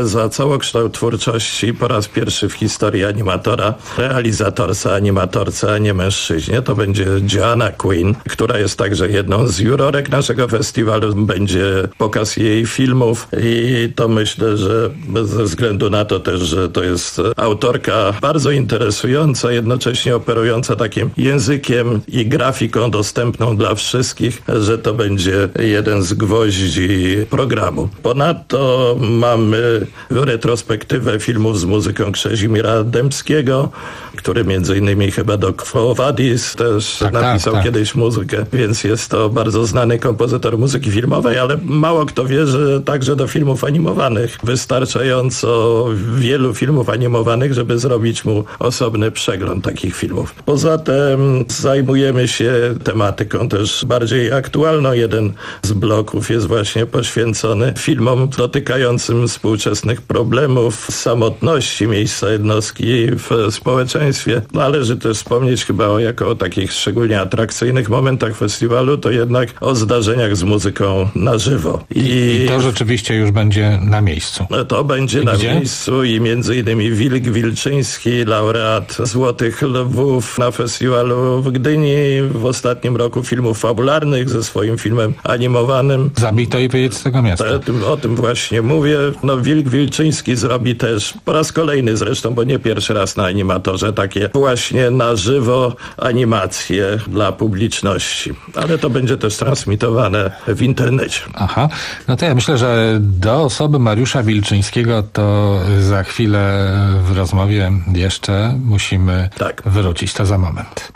że za całokształt twórczości po raz pierwszy w historii animatora, realizatorce, animatorce, a nie mężczyźnie, to będzie Joanna Quinn, która jest także jedną z jurorek naszego festiwalu. Będzie pokaz jej filmów i to myślę, że ze względu na to też, że to jest autorka bardzo interesująca, jednocześnie operująca takim językiem i grafiką dostępną dla wszystkich, że to będzie jeden z gwoździ programu. Ponadto mamy retrospektywę filmów z muzyką Kazimierza Dębskiego, który między innymi chyba do Quo Vadis też tak, napisał tak, tak. kiedyś muzykę, więc jest to bardzo znany kompozytor muzyki filmowej, ale mało kto wie, że także do filmów animowanych. Wystarczająco wielu filmów animowanych, żeby zrobić mu osobny przegląd takich filmów. Poza tym zajmujemy się tematyką też bardziej aktualną. Jeden z bloków jest właśnie poświęcony filmom dotykającym współczesnych problemów, samotności miejsca jednostki w społeczeństwie. Należy też wspomnieć chyba o jako o takich szczególnie atrakcyjnych momentach festiwalu, to jednak o zdarzeniach z muzyką na żywo. I, I to rzeczywiście już będzie na miejscu. To będzie I na gdzie? miejscu i między innymi Wilk Wilczyński, laureat Złotych Lwów na festiwalu w Gdyni w ostatnim roku filmów fabularnych ze swoim filmem animowanym. Zabij to i wyjedź z tego miasta. O tym, o tym właśnie mówię. No Wilk Wilczyński zrobi też po raz kolejny zresztą, bo nie pierwszy raz na animatorze, takie właśnie na żywo animacje dla publiczności. Ale to będzie też transmitowane w internecie. Aha, no to ja myślę, że do osoby Mariusza Wilczyńskiego to za chwilę w rozmowie jeszcze musimy tak. wrócić. To za moment.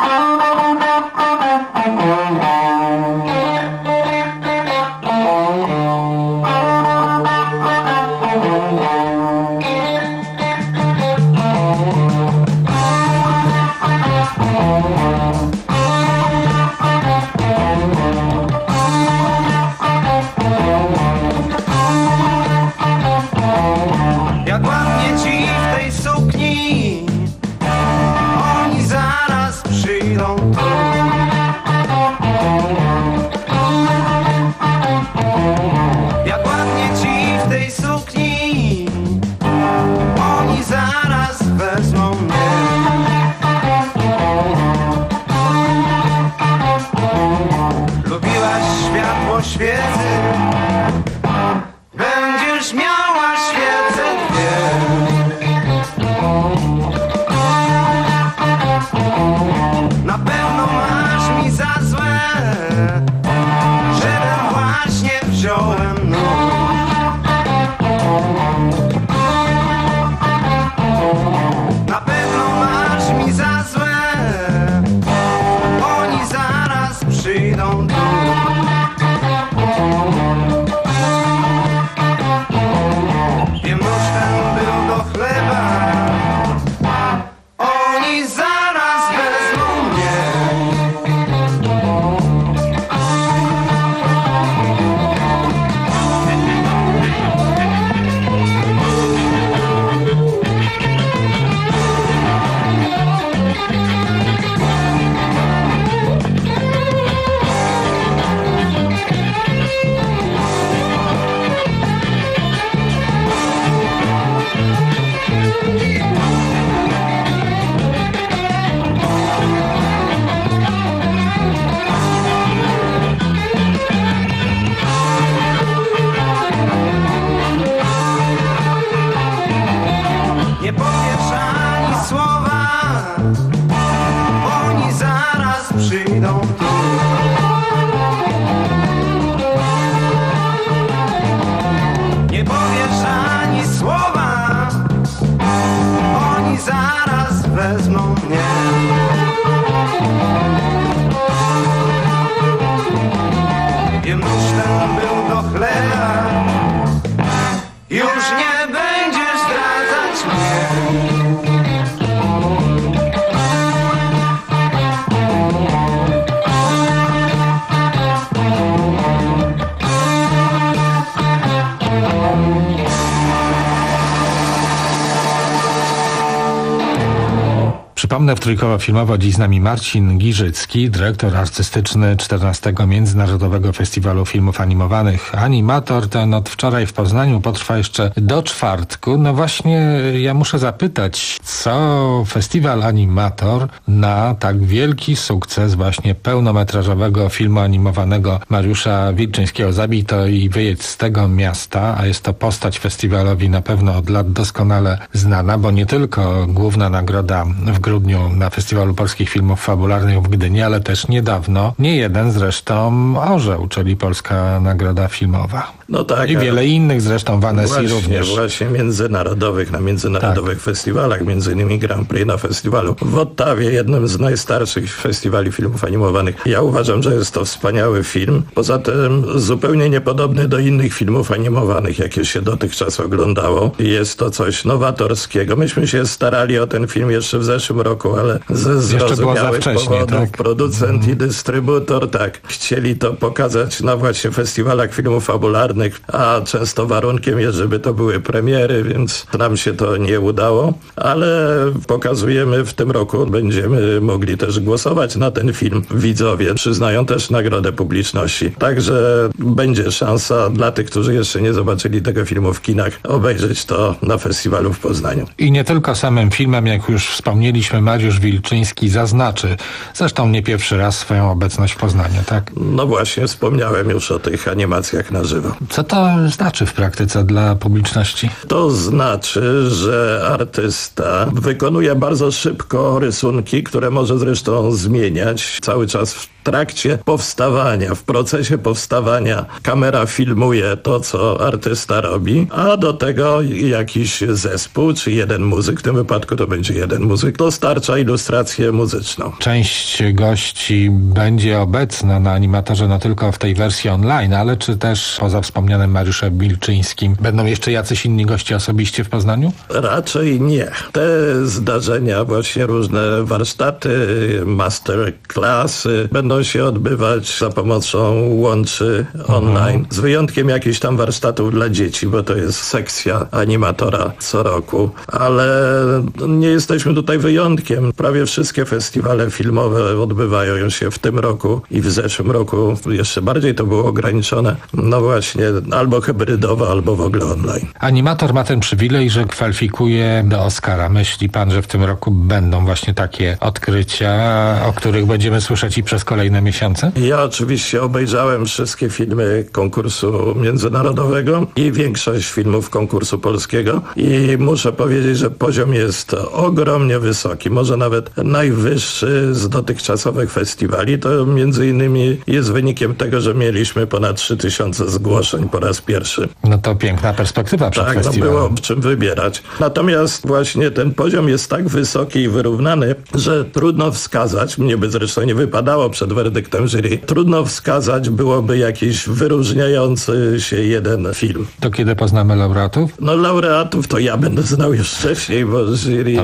Jak ładnie ci w tej sukni, oni zaraz przyjdą tu. Jak ładnie ci w tej sukni, oni zaraz wezmą mnie. Lubiłaś światło świecy, będziesz miała świecę dwie. Na pewno masz mi za złe, żebym właśnie wziąłem nóż. Na pewno masz mi za złe, oni zaraz przyjdą tu. Wiem, nóż ten był do chleba, oni zaraz wezmą mnie. Nie powiesz ani słowa, oni zaraz przyjdą tu. Nie powiesz ani słowa, oni zaraz wezmą mnie. Wiem, nóż ten był do chleba, już nie będziesz zdradzać mnie. Przypomnę Przypomnę, w Trójkoło Filmowo dziś z nami Marcin Giżycki, dyrektor artystyczny czternastego Międzynarodowego Festiwalu Filmów Animowanych. Animator ten od wczoraj w Poznaniu potrwa jeszcze do czwartku. No właśnie, ja muszę zapytać, co Festiwal Animator na tak wielki sukces właśnie pełnometrażowego filmu animowanego Mariusza Wilczyńskiego Zabij to i wyjedź z tego miasta, a jest to postać festiwalowi na pewno od lat doskonale znana, bo nie tylko główna nagroda w grudniu na Festiwalu Polskich Filmów Fabularnych w Gdyni, ale też niedawno nie jeden zresztą orzeł, czyli Polska Nagroda Filmowa. No tak. I wiele innych zresztą w Annecy właśnie, również. Właśnie międzynarodowych, na międzynarodowych tak. festiwalach, między innymi Grand Prix na festiwalu w Ottawie, jednym z najstarszych festiwali filmów animowanych. Ja uważam, że jest to wspaniały film. Poza tym zupełnie niepodobny do innych filmów animowanych, jakie się dotychczas oglądało. Jest to coś nowatorskiego. Myśmy się starali o ten film jeszcze w zeszłym roku, ale ze zrozumiałych powodów tak? producent mm. i dystrybutor tak chcieli to pokazać na właśnie festiwalach filmów fabularnych, a często warunkiem jest, żeby to były premiery, więc nam się to nie udało, ale pokazujemy w tym roku, będziemy mogli też głosować na ten film. Widzowie przyznają też nagrodę publiczności. Także będzie szansa dla tych, którzy jeszcze nie zobaczyli tego filmu w kinach, obejrzeć to na festiwalu w Poznaniu. I nie tylko samym filmem, jak już wspomnieliśmy, Mariusz Wilczyński zaznaczy, zresztą nie pierwszy raz, swoją obecność w Poznaniu, tak? No właśnie, wspomniałem już o tych animacjach na żywo. Co to znaczy w praktyce dla publiczności? To znaczy, że artysta wykonuje bardzo szybko rysunki, które może zresztą zmieniać cały czas w trakcie powstawania, w procesie powstawania. Kamera filmuje to, co artysta robi, a do tego jakiś zespół, czy jeden muzyk, w tym wypadku to będzie jeden muzyk, dostarcza ilustrację muzyczną. Część gości będzie obecna na Animatorze no tylko w tej wersji online, ale czy też poza wspomnianym Mariuszem Wilczyńskim będą jeszcze jacyś inni goście osobiście w Poznaniu? Raczej nie. Te zdarzenia, właśnie różne warsztaty, masterclassy będą się odbywać za pomocą łączy online. Mhm. Z wyjątkiem jakichś tam warsztatów dla dzieci, bo to jest sekcja animatora co roku. Ale nie jesteśmy tutaj wyjątkiem. Prawie wszystkie festiwale filmowe odbywają się w tym roku i w zeszłym roku jeszcze bardziej to było ograniczone. No właśnie, albo hybrydowo, albo w ogóle online. Animator ma ten przywilej, że kwalifikuje do Oscara. Myśli pan, że w tym roku będą właśnie takie odkrycia, o których będziemy słyszeć i przez kolejne miesiące? Ja oczywiście obejrzałem wszystkie filmy konkursu międzynarodowego i większość filmów konkursu polskiego i muszę powiedzieć, że poziom jest ogromnie wysoki, może nawet najwyższy z dotychczasowych festiwali. To między innymi jest wynikiem tego, że mieliśmy ponad trzy tysiące zgłoszeń po raz pierwszy. No to piękna perspektywa przed tak, festiwalem. No było w czym wybierać. Natomiast właśnie ten poziom jest tak wysoki i wyrównany, że trudno wskazać, mnie by zresztą nie wypadało przed werdyktem jury, trudno wskazać byłoby jakiś wyróżniający się jeden film. To kiedy poznamy laureatów? No laureatów to ja będę znał już wcześniej, bo jury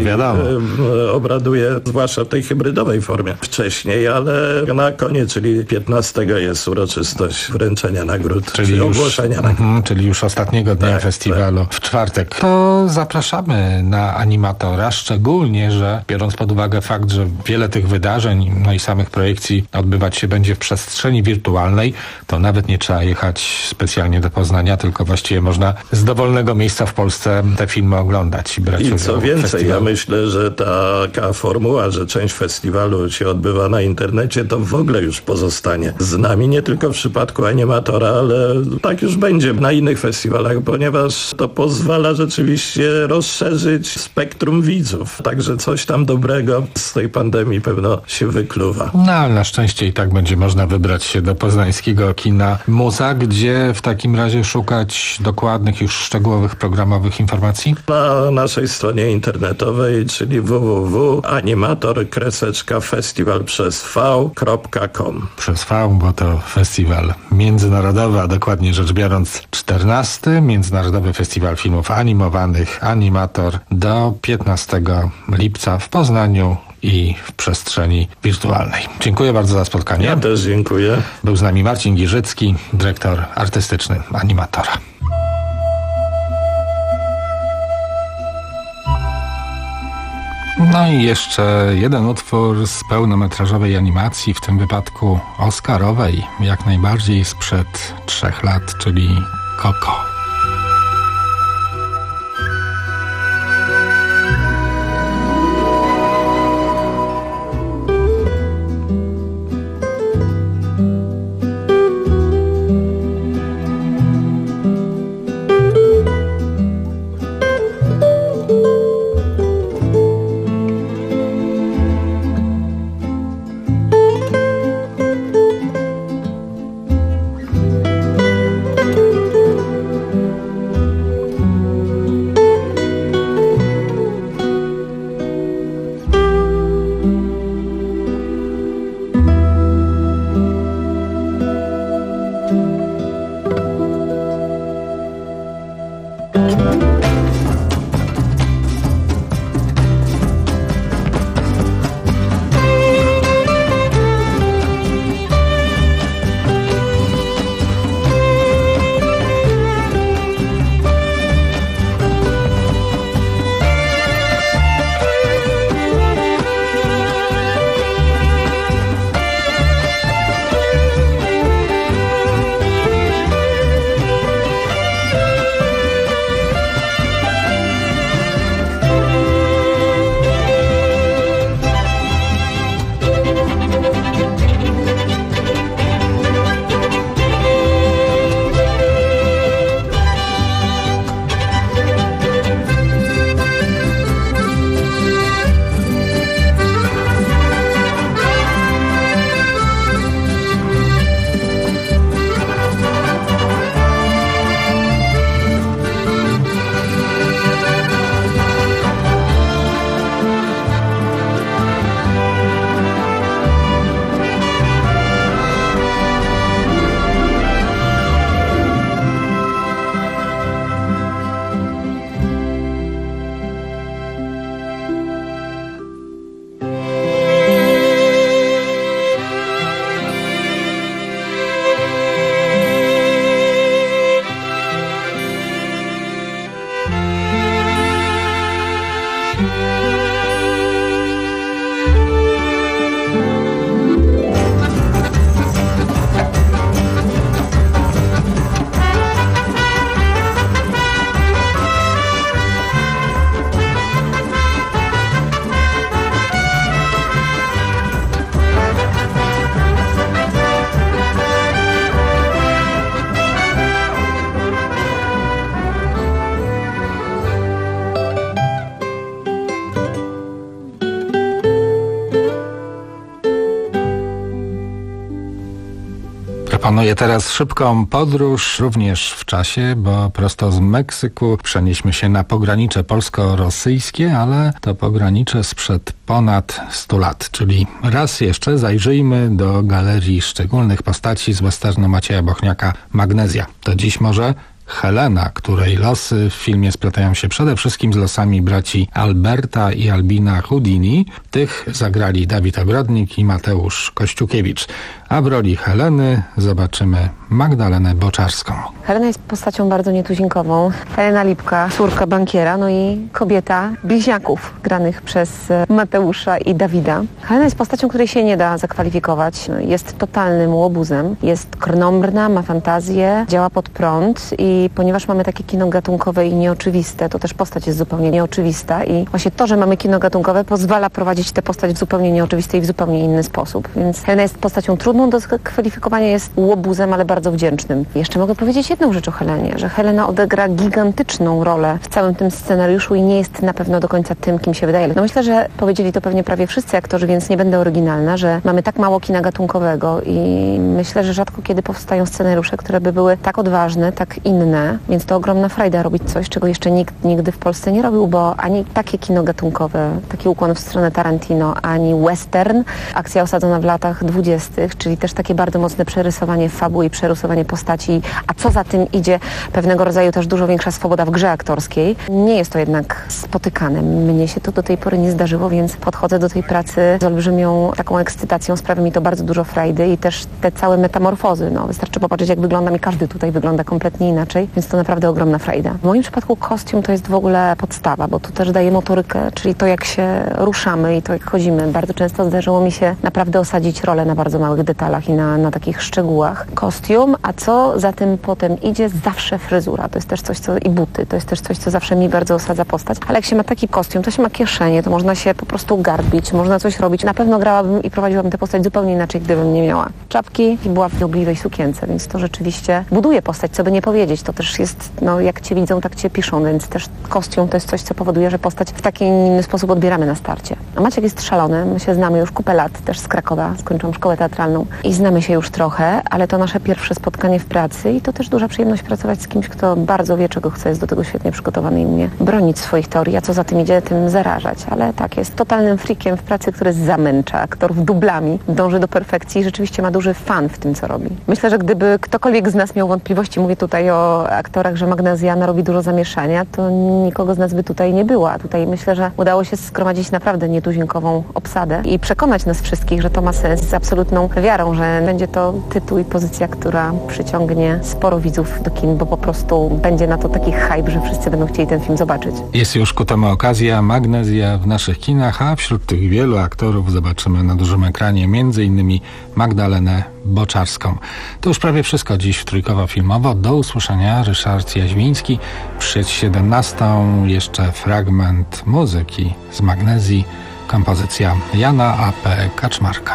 e, obraduje, zwłaszcza w tej hybrydowej formie, wcześniej, ale na koniec, czyli piętnastego jest uroczystość wręczenia nagród, czyli, czyli ogłoszenia nagród. Mm, czyli już ostatniego dnia tak, festiwalu tak. w czwartek. To zapraszamy na Animatora, szczególnie, że biorąc pod uwagę fakt, że wiele tych wydarzeń, no i samych projekcji odbywać się będzie w przestrzeni wirtualnej, to nawet nie trzeba jechać specjalnie do Poznania, tylko właściwie można z dowolnego miejsca w Polsce te filmy oglądać i brać I udział co więcej, w ja myślę, że taka formuła, że część festiwalu się odbywa na internecie, to w ogóle już pozostanie z nami, nie tylko w przypadku Animatora, ale tak już będzie na innych festiwalach, ponieważ to pozwala rzeczywiście rozszerzyć spektrum widzów. Także coś tam dobrego z tej pandemii pewno się wykluwa. No ale na szczęście i tak będzie można wybrać się do poznańskiego kina Muza, gdzie w takim razie szukać dokładnych, już szczegółowych programowych informacji? Na naszej stronie internetowej, czyli w w w kropka animator kreseczka festiwal przez v kropka com. Przez V, bo to festiwal międzynarodowy, a dokładnie rzecz biorąc czternasty Międzynarodowy Festiwal Filmów Animowanych Animator do piętnastego lipca w Poznaniu i w przestrzeni wirtualnej. Dziękuję bardzo za spotkanie. Ja też dziękuję. Był z nami Marcin Giżycki, dyrektor artystyczny Animatora. No i jeszcze jeden utwór z pełnometrażowej animacji, w tym wypadku oscarowej, jak najbardziej sprzed trzech lat, czyli Coco. Proponuję teraz szybką podróż, również w czasie, bo prosto z Meksyku przenieśmy się na pogranicze polsko-rosyjskie, ale to pogranicze sprzed ponad stu lat, czyli raz jeszcze zajrzyjmy do galerii szczególnych postaci z westernu Macieja Bochniaka Magnezja. To dziś może Helena, której losy w filmie splatają się przede wszystkim z losami braci Alberta i Albina Houdini. Tych zagrali Dawid Ogrodnik i Mateusz Kościukiewicz. A w roli Heleny zobaczymy Magdalenę Boczarską. Helena jest postacią bardzo nietuzinkową. Helena Lipka, córka bankiera, no i kobieta bliźniaków, granych przez Mateusza i Dawida. Helena jest postacią, której się nie da zakwalifikować. Jest totalnym łobuzem. Jest krnąbrna, ma fantazję, działa pod prąd i ponieważ mamy takie kino gatunkowe i nieoczywiste, to też postać jest zupełnie nieoczywista i właśnie to, że mamy kino gatunkowe, pozwala prowadzić tę postać w zupełnie nieoczywisty i w zupełnie inny sposób. Więc Helena jest postacią trudną do zakwalifikowania, jest łobuzem, ale bardzo wdzięcznym. Jeszcze mogę powiedzieć jedną rzecz o Helenie, że Helena odegra gigantyczną rolę w całym tym scenariuszu i nie jest na pewno do końca tym, kim się wydaje. No myślę, że powiedzieli to pewnie prawie wszyscy aktorzy, więc nie będę oryginalna, że mamy tak mało kina gatunkowego i myślę, że rzadko kiedy powstają scenariusze, które by były tak odważne, tak inne, więc to ogromna frajda robić coś, czego jeszcze nikt nigdy w Polsce nie robił, bo ani takie kino gatunkowe, taki ukłon w stronę Tarantino, ani western, akcja osadzona w latach dwudziestych, czyli czyli też takie bardzo mocne przerysowanie fabuły i przerysowanie postaci, a co za tym idzie, pewnego rodzaju też dużo większa swoboda w grze aktorskiej. Nie jest to jednak spotykane. Mnie się to do tej pory nie zdarzyło, więc podchodzę do tej pracy z olbrzymią taką ekscytacją, sprawia mi to bardzo dużo frajdy i też te całe metamorfozy. No, wystarczy popatrzeć, jak wyglądam i każdy tutaj wygląda kompletnie inaczej, więc to naprawdę ogromna frajda. W moim przypadku kostium to jest w ogóle podstawa, bo tu też daje motorykę, czyli to, jak się ruszamy i to, jak chodzimy. Bardzo często zdarzyło mi się naprawdę osadzić rolę na bardzo małych detalach i na, na takich szczegółach. Kostium, a co za tym potem idzie? Zawsze fryzura. To jest też coś, co i buty. To jest też coś, co zawsze mi bardzo osadza postać. Ale jak się ma taki kostium, to się ma kieszenie, to można się po prostu garbić, można coś robić. Na pewno grałabym i prowadziłabym tę postać zupełnie inaczej, gdybym nie miała czapki i była w nobliwej sukience, więc to rzeczywiście buduje postać, co by nie powiedzieć. To też jest, no jak cię widzą, tak cię piszą, więc też kostium to jest coś, co powoduje, że postać w taki inny sposób odbieramy na starcie. A Maciek jest szalony, my się znamy już kupę lat, też z Krakowa, skończyłam szkołę teatralną i znamy się już trochę, ale to nasze pierwsze spotkanie w pracy i to też duża przyjemność pracować z kimś, kto bardzo wie, czego chce, jest do tego świetnie przygotowany i umie bronić swoich teorii, a co za tym idzie, tym zarażać. Ale tak, jest totalnym freakiem w pracy, który zamęcza aktorów dublami, dąży do perfekcji i rzeczywiście ma duży fan w tym, co robi. Myślę, że gdyby ktokolwiek z nas miał wątpliwości, mówię tutaj o aktorach, że Magnezja robi dużo zamieszania, to nikogo z nas by tutaj nie było. A tutaj myślę, że udało się zgromadzić naprawdę nietuzinkową obsadę i przekonać nas wszystkich, że to ma sens, z absolutną wiarą, że będzie to tytuł i pozycja, która przyciągnie sporo widzów do kin, bo po prostu będzie na to taki hype, że wszyscy będą chcieli ten film zobaczyć. Jest już ku temu okazja, Magnezja w naszych kinach, a wśród tych wielu aktorów zobaczymy na dużym ekranie między innymi Magdalenę Boczarską. To już prawie wszystko dziś w Trójkowo Filmowo. Do usłyszenia. Ryszard Jaźwiński. Przed siedemnastą jeszcze fragment muzyki z Magnezji, kompozycja Jana A P Kaczmarka.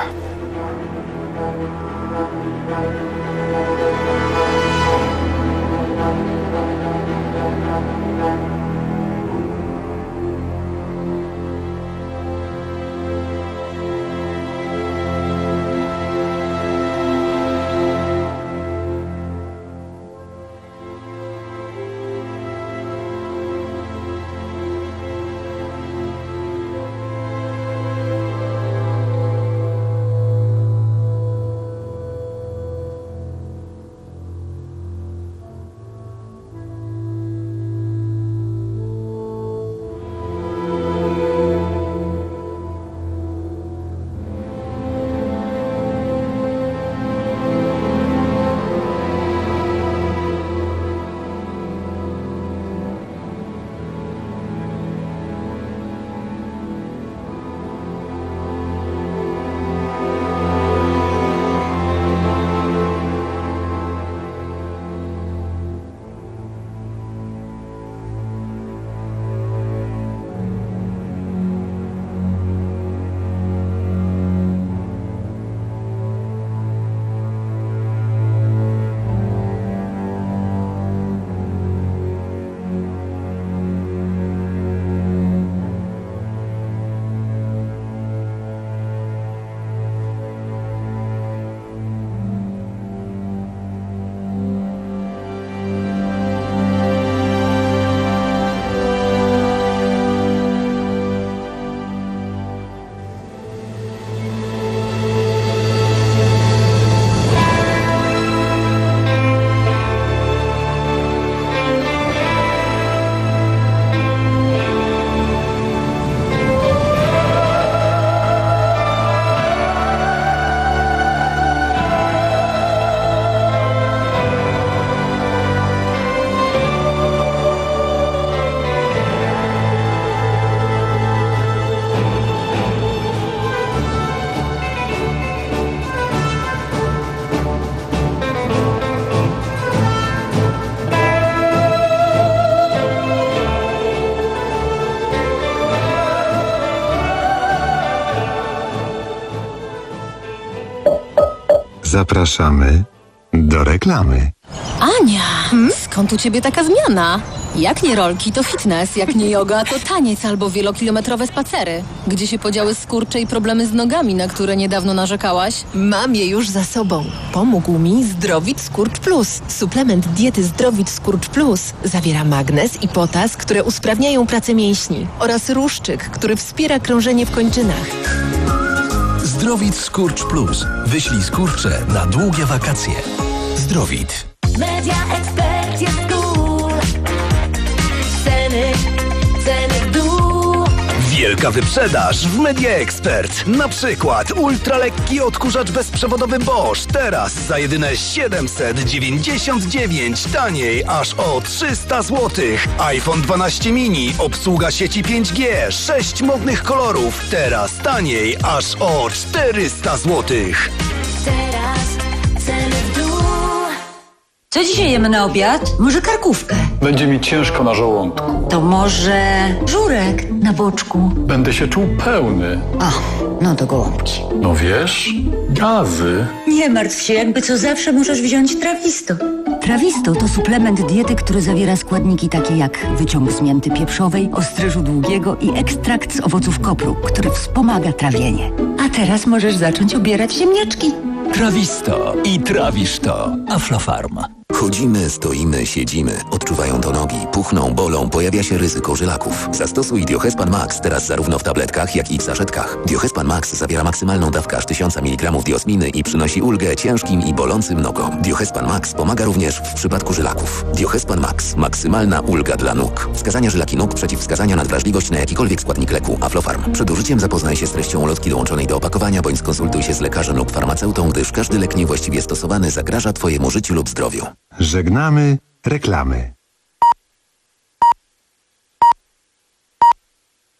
Zapraszamy do reklamy. Ania, hmm? Skąd u ciebie taka zmiana? Jak nie rolki, to fitness, jak nie yoga, to taniec albo wielokilometrowe spacery. Gdzie się podziały skurcze i problemy z nogami, na które niedawno narzekałaś? Mam je już za sobą. Pomógł mi Zdrowit Skurcz Plus. Suplement diety Zdrowit Skurcz Plus zawiera magnez i potas, które usprawniają pracę mięśni oraz ruszczyk, który wspiera krążenie w kończynach. Zdrowit Skurcz Plus. Wyślij skurcze na długie wakacje. Zdrowit. Media Expert jest cool. Ceny, ceny w dół. Wielka wyprzedaż w Media Expert. Na przykład ultralekki odkurzacz bezprzewodowy Bosch. Teraz za jedyne siedemset dziewięćdziesiąt dziewięć. Taniej aż o trzysta złotych. iPhone dwanaście mini. Obsługa sieci pięć G. sześć modnych kolorów. Teraz taniej aż o czterysta złotych. Teraz ceny w dół. Co dzisiaj jemy na obiad? Może karkówkę? Będzie mi ciężko na żołądku. To może żurek na boczku? Będę się czuł pełny. O, no to gołąbki. No wiesz, gazy. Nie martw się, jakby co zawsze możesz wziąć Trawisto. Trawisto to suplement diety, który zawiera składniki takie jak wyciąg z mięty pieprzowej, ostryżu długiego i ekstrakt z owoców kopru, który wspomaga trawienie. A teraz możesz zacząć obierać ziemniaczki. Trawisto i trawisz to. Aflofarm. Chodzimy, stoimy, siedzimy. Odczuwają to nogi, puchną, bolą, pojawia się ryzyko żylaków. Zastosuj Diohespan Max teraz zarówno w tabletkach, jak i w saszetkach. Diohespan Max zawiera maksymalną dawkę aż tysiąc miligramów diosminy i przynosi ulgę ciężkim i bolącym nogom. Diohespan Max pomaga również w przypadku żylaków. Diohespan Max. Maksymalna ulga dla nóg. Wskazania żylaki nóg, przeciwwskazania na wrażliwość na jakikolwiek składnik leku. Aflofarm. Przed użyciem zapoznaj się z treścią ulotki dołączonej do opakowania, bądź skonsultuj się z lekarzem lub farmaceutą, gdyż każdy lek niewłaściwie stosowany zagraża Twojemu życiu lub zdrowiu. Żegnamy reklamy.